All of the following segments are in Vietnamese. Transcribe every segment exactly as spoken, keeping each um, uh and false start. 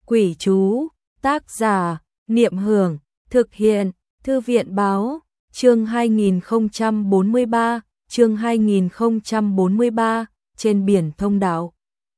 Quỷ chú, tác giả, Niệm Hưởng, thực hiện, Thư viện báo, chương hai nghìn không trăm bốn mươi ba, chương hai nghìn không trăm bốn mươi ba, trên biển thông đạo.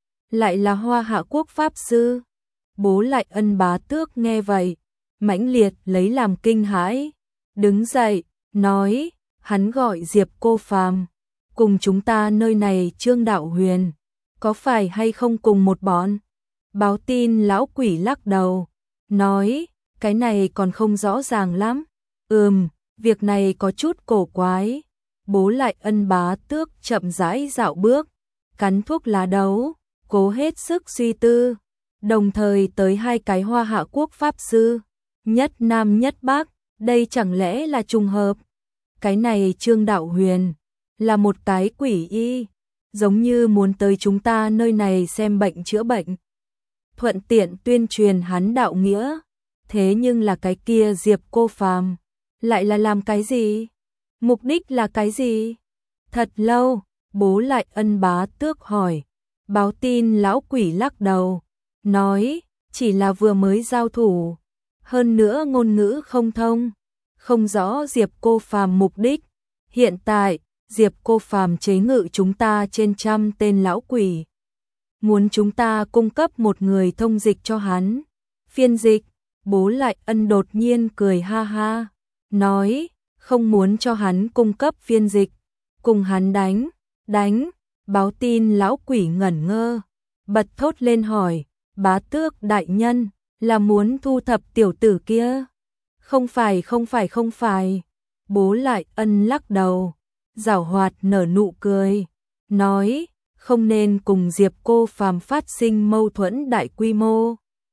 Lại là Hoa Hạ Quốc Pháp Sư. Bố Lại Ân Bá Tước nghe vậy, mãnh liệt lấy làm kinh hãi, đứng dậy, nói, hắn gọi Diệp Cô Phàm, cùng chúng ta nơi này Trương Đạo Huyền, có phải hay không cùng một bọn? Báo tin lão quỷ lắc đầu, nói, cái này còn không rõ ràng lắm. Ừm, việc này có chút cổ quái. Bố Lại Ân Bá Tước chậm rãi dạo bước, cắn thuốc lá đấu, cố hết sức suy tư. Đồng thời tới hai cái Hoa Hạ Quốc Pháp Sư, nhất Nam nhất Bắc, đây chẳng lẽ là trùng hợp? Cái này Trương Đạo Huyền, là một cái quỷ y, giống như muốn tới chúng ta nơi này xem bệnh chữa bệnh. Thuận tiện tuyên truyền hắn đạo nghĩa, thế nhưng là cái kia Diệp Cô Phàm, lại là làm cái gì? Mục đích là cái gì? Thật lâu, Bố Lại Ân Bá Tước hỏi, báo tin lão quỷ lắc đầu, nói, chỉ là vừa mới giao thủ, hơn nữa ngôn ngữ không thông, không rõ Diệp Cô Phàm mục đích. Hiện tại, Diệp Cô Phàm chế ngự chúng ta trên trăm tên lão quỷ, muốn chúng ta cung cấp một người thông dịch cho hắn. Phiên dịch, Bố Lại Ân đột nhiên cười ha ha, nói, không muốn cho hắn cung cấp phiên dịch, cùng hắn đánh, đánh. Báo tin lão quỷ ngẩn ngơ, bật thốt lên hỏi, Bá Tước đại nhân, là muốn thu thập tiểu tử kia? Không phải không phải không phải. Bố Lại Ân lắc đầu, giảo hoạt nở nụ cười, nói, không nên cùng Diệp Cô Phàm phát sinh mâu thuẫn đại quy mô.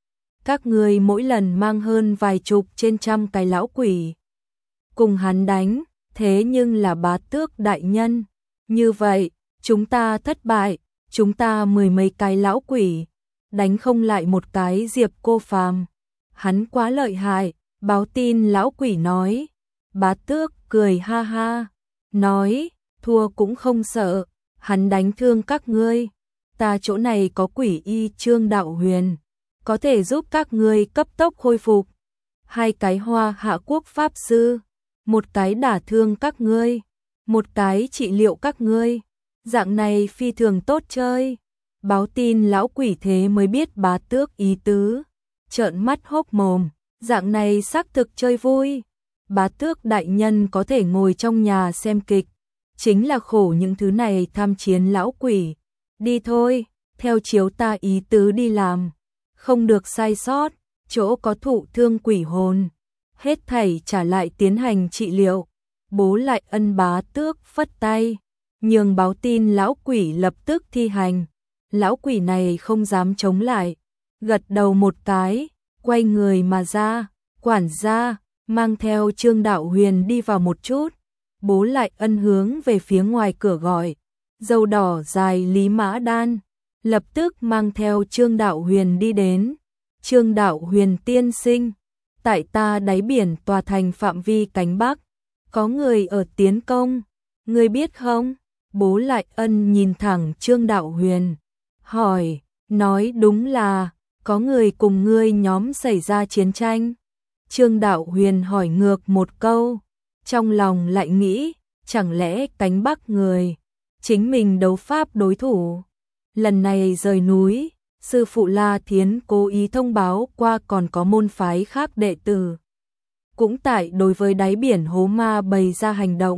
Các người mỗi lần mang hơn vài chục trên trăm cái lão quỷ, cùng hắn đánh, thế nhưng là Bá Tước đại nhân. Như vậy, chúng ta thất bại, chúng ta mười mấy cái lão quỷ, đánh không lại một cái Diệp Cô Phàm. Hắn quá lợi hại, báo tin lão quỷ nói. Bá Tước cười ha ha, nói, thua cũng không sợ, hắn đánh thương các ngươi. Ta chỗ này có quỷ y Trương Đạo Huyền, có thể giúp các ngươi cấp tốc khôi phục. Hai cái Hoa Hạ Quốc Pháp Sư, một cái đả thương các ngươi, một cái trị liệu các ngươi. Dạng này phi thường tốt chơi. Báo tin lão quỷ thế mới biết Bá Tước ý tứ, trợn mắt hốc mồm, dạng này xác thực chơi vui. Bá Tước đại nhân có thể ngồi trong nhà xem kịch, chính là khổ những thứ này tham chiến lão quỷ. Đi thôi, theo chiếu ta ý tứ đi làm, không được sai sót, chỗ có thụ thương quỷ hồn, hết thảy trả lại tiến hành trị liệu. Bố Lại Ân Bá Tước phất tay, nhường báo tin lão quỷ lập tức thi hành. Lão quỷ này không dám chống lại, gật đầu một cái, quay người mà ra. Quản gia mang theo Trương Đạo Huyền đi vào một chút. Bố Lại Ân hướng về phía ngoài cửa gọi, dâu đỏ dài Lý Mã Đan, lập tức mang theo Trương Đạo Huyền đi đến. Trương Đạo Huyền tiên sinh, tại ta đáy biển tòa thành phạm vi cánh Bắc, có người ở tiến công, ngươi biết không? Bố Lại Ân nhìn thẳng Trương Đạo Huyền, hỏi, nói đúng là, có người cùng ngươi nhóm xảy ra chiến tranh. Trương Đạo Huyền hỏi ngược một câu, trong lòng lại nghĩ, chẳng lẽ cánh Bắc người, chính mình đấu pháp đối thủ. Lần này rời núi, sư phụ La Thiến cố ý thông báo qua còn có môn phái khác đệ tử, cũng tại đối với đáy biển hố ma bày ra hành động.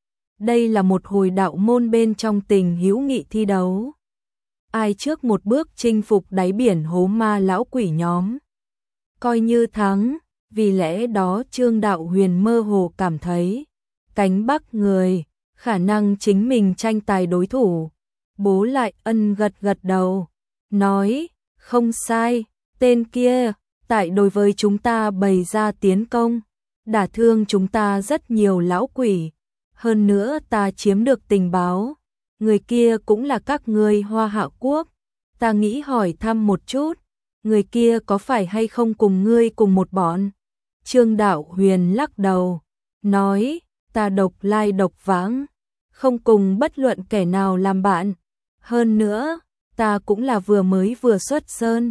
Đây là một hồi đạo môn bên trong tình hữu nghị thi đấu. Ai trước một bước chinh phục đáy biển hố ma lão quỷ nhóm, coi như thắng. Vì lẽ đó Trương Đạo Huyền mơ hồ cảm thấy, cánh Bắc người, khả năng chính mình tranh tài đối thủ. Bố Lại Ân gật gật đầu, nói, không sai, tên kia, tại đối với chúng ta bày ra tiến công, đả thương chúng ta rất nhiều lão quỷ. Hơn nữa ta chiếm được tình báo, người kia cũng là các ngươi Hoa Hạ Quốc. Ta nghĩ hỏi thăm một chút, người kia có phải hay không cùng ngươi cùng một bọn? Trương Đạo Huyền lắc đầu, nói, ta độc lai độc vãng, không cùng bất luận kẻ nào làm bạn. Hơn nữa, ta cũng là vừa mới vừa xuất sơn,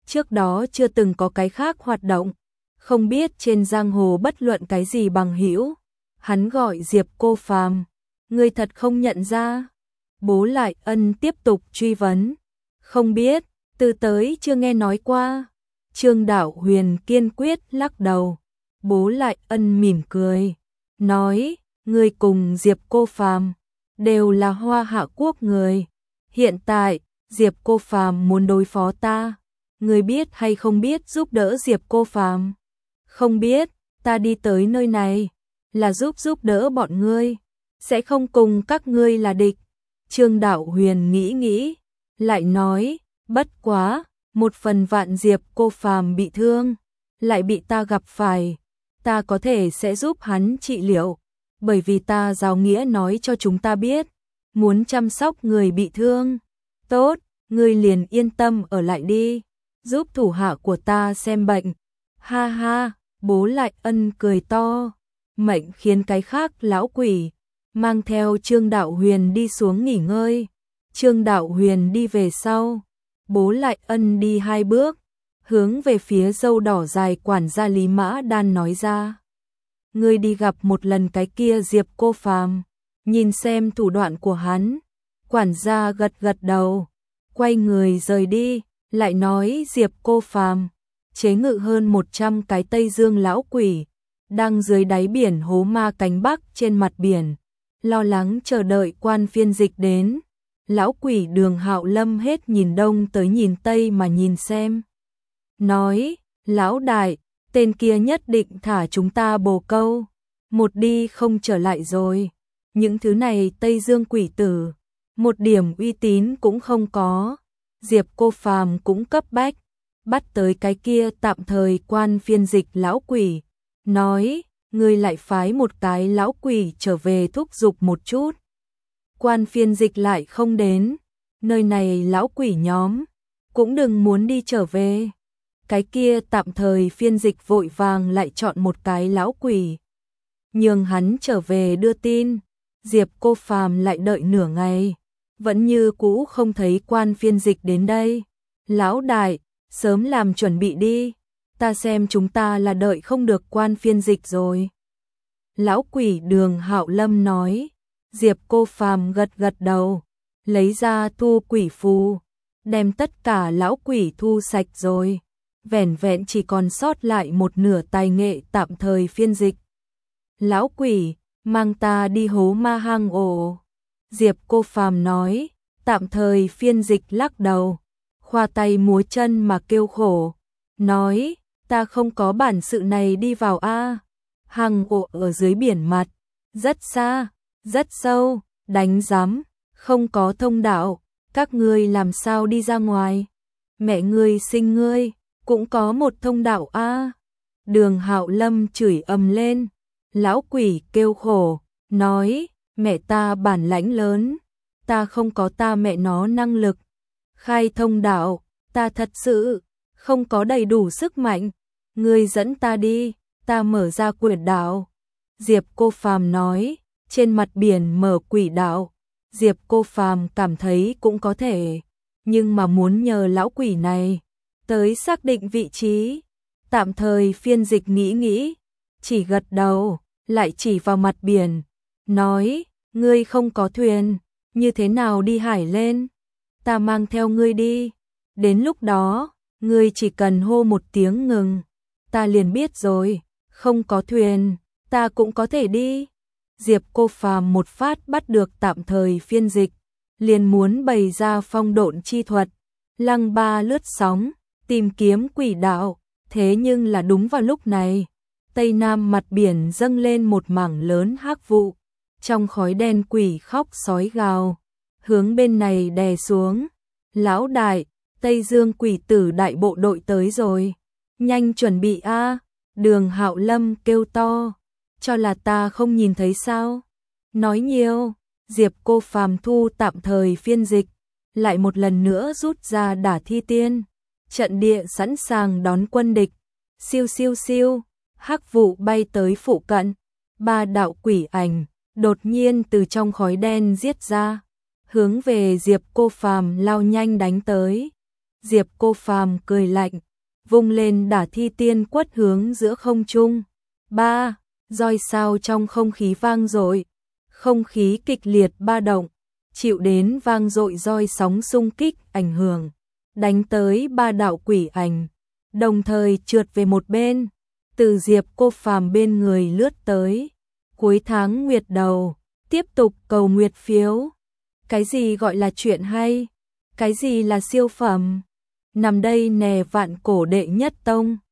trước đó chưa từng có cái khác hoạt động, không biết trên giang hồ bất luận cái gì bằng hữu. Hắn gọi Diệp Cô Phàm, ngươi thật không nhận ra? Bố Lại Ân tiếp tục truy vấn, không biết, từ tới chưa nghe nói qua. Trương Đạo Huyền kiên quyết lắc đầu. Bố Lại Ân mỉm cười, nói, ngươi cùng Diệp Cô Phàm đều là Hoa Hạ quốc người. Hiện tại, Diệp Cô Phàm muốn đối phó ta, ngươi biết hay không biết giúp đỡ Diệp Cô Phàm? Không biết, ta đi tới nơi này là giúp giúp đỡ bọn ngươi, sẽ không cùng các ngươi là địch. Trương Đạo Huyền nghĩ nghĩ, lại nói, bất quá, một phần vạn Diệp Cô Phàm bị thương, lại bị ta gặp phải, ta có thể sẽ giúp hắn trị liệu, bởi vì ta giáo nghĩa nói cho chúng ta biết, muốn chăm sóc người bị thương. Tốt, ngươi liền yên tâm ở lại đi, giúp thủ hạ của ta xem bệnh. Ha ha, Bố Lại Ân cười to, mệnh khiến cái khác lão quỷ mang theo Trương Đạo Huyền đi xuống nghỉ ngơi. Trương Đạo Huyền đi về sau, Bố Lại Ân đi hai bước, hướng về phía râu đỏ dài quản gia Lý Mã Đan nói ra, ngươi đi gặp một lần cái kia Diệp Cô Phàm, nhìn xem thủ đoạn của hắn. Quản gia gật gật đầu, quay người rời đi, lại nói Diệp Cô Phàm chế ngự hơn một trăm cái Tây Dương lão quỷ, đang dưới đáy biển hố ma cánh Bắc trên mặt biển, lo lắng chờ đợi quan phiên dịch đến. Lão quỷ Đường Hạo Lâm hết nhìn đông tới nhìn tây mà nhìn xem. Nói, lão đại, tên kia nhất định thả chúng ta bồ câu, một đi không trở lại rồi. Những thứ này Tây Dương quỷ tử, một điểm uy tín cũng không có. Diệp Cô Phàm cũng cấp bách, bắt tới cái kia tạm thời quan phiên dịch lão quỷ, nói, ngươi lại phái một cái lão quỷ trở về thúc giục một chút. Quan phiên dịch lại không đến, nơi này lão quỷ nhóm cũng đừng muốn đi trở về. Cái kia tạm thời phiên dịch vội vàng lại chọn một cái lão quỷ, nhường hắn trở về đưa tin. Diệp Cô Phàm lại đợi nửa ngày, vẫn như cũ không thấy quan phiên dịch đến đây. Lão đại, sớm làm chuẩn bị đi, ta xem chúng ta là đợi không được quan phiên dịch rồi. Lão quỷ Đường Hạo Lâm nói. Diệp Cô Phàm gật gật đầu, lấy ra thu quỷ phù, đem tất cả lão quỷ thu sạch rồi, vẻn vẹn chỉ còn sót lại một nửa tài nghệ tạm thời phiên dịch. Lão quỷ, mang ta đi hố ma hang ổ. Diệp Cô Phàm nói. Tạm thời phiên dịch lắc đầu, khoa tay múa chân mà kêu khổ, nói, ta không có bản sự này đi vào a. Hang ổ ở dưới biển mặt, rất xa, rất sâu, đánh rắm, không có thông đạo, các ngươi làm sao đi ra ngoài? Mẹ ngươi sinh ngươi, cũng có một thông đạo a. Đường Hạo Lâm chửi ầm lên, lão quỷ kêu khổ, nói, mẹ ta bản lãnh lớn, ta không có ta mẹ nó năng lực khai thông đạo, ta thật sự không có đầy đủ sức mạnh, ngươi dẫn ta đi, ta mở ra quyển đạo. Diệp Cô Phàm nói, trên mặt biển mở quỷ đạo. Diệp Cô Phàm cảm thấy cũng có thể, nhưng mà muốn nhờ lão quỷ này tới xác định vị trí. Tạm thời phiên dịch nghĩ nghĩ, chỉ gật đầu, lại chỉ vào mặt biển, nói, ngươi không có thuyền, như thế nào đi hải lên? Ta mang theo ngươi đi, đến lúc đó, ngươi chỉ cần hô một tiếng ngừng, ta liền biết rồi, không có thuyền, ta cũng có thể đi. Diệp Cô Phàm một phát bắt được tạm thời phiên dịch, liền muốn bày ra phong độn chi thuật, lăng ba lướt sóng, tìm kiếm quỷ đạo. Thế nhưng là đúng vào lúc này, tây nam mặt biển dâng lên một mảng lớn hắc vụ, trong khói đen quỷ khóc sói gào, hướng bên này đè xuống. Lão đại, Tây Dương quỷ tử đại bộ đội tới rồi, nhanh chuẩn bị a. Đường Hạo Lâm kêu to, cho là ta không nhìn thấy sao? Nói nhiều. Diệp Cô Phàm thu tạm thời phiên dịch, lại một lần nữa rút ra đả thi tiên, trận địa sẵn sàng đón quân địch. Siêu siêu siêu, hắc vụ bay tới phụ cận, ba đạo quỷ ảnh đột nhiên từ trong khói đen giết ra, hướng về Diệp Cô Phàm lao nhanh đánh tới. Diệp Cô Phàm cười lạnh, vung lên đả thi tiên quất hướng giữa không trung. Ba, roi sao trong không khí vang dội, không khí kịch liệt ba động, chịu đến vang dội roi sóng xung kích ảnh hưởng, đánh tới ba đạo quỷ ảnh, đồng thời trượt về một bên, từ Diệp Cô Phàm bên người lướt tới. Cuối tháng nguyệt đầu, tiếp tục cầu nguyệt phiếu. Cái gì gọi là chuyện hay? Cái gì là siêu phẩm? Nằm đây nè vạn cổ đệ nhất tông.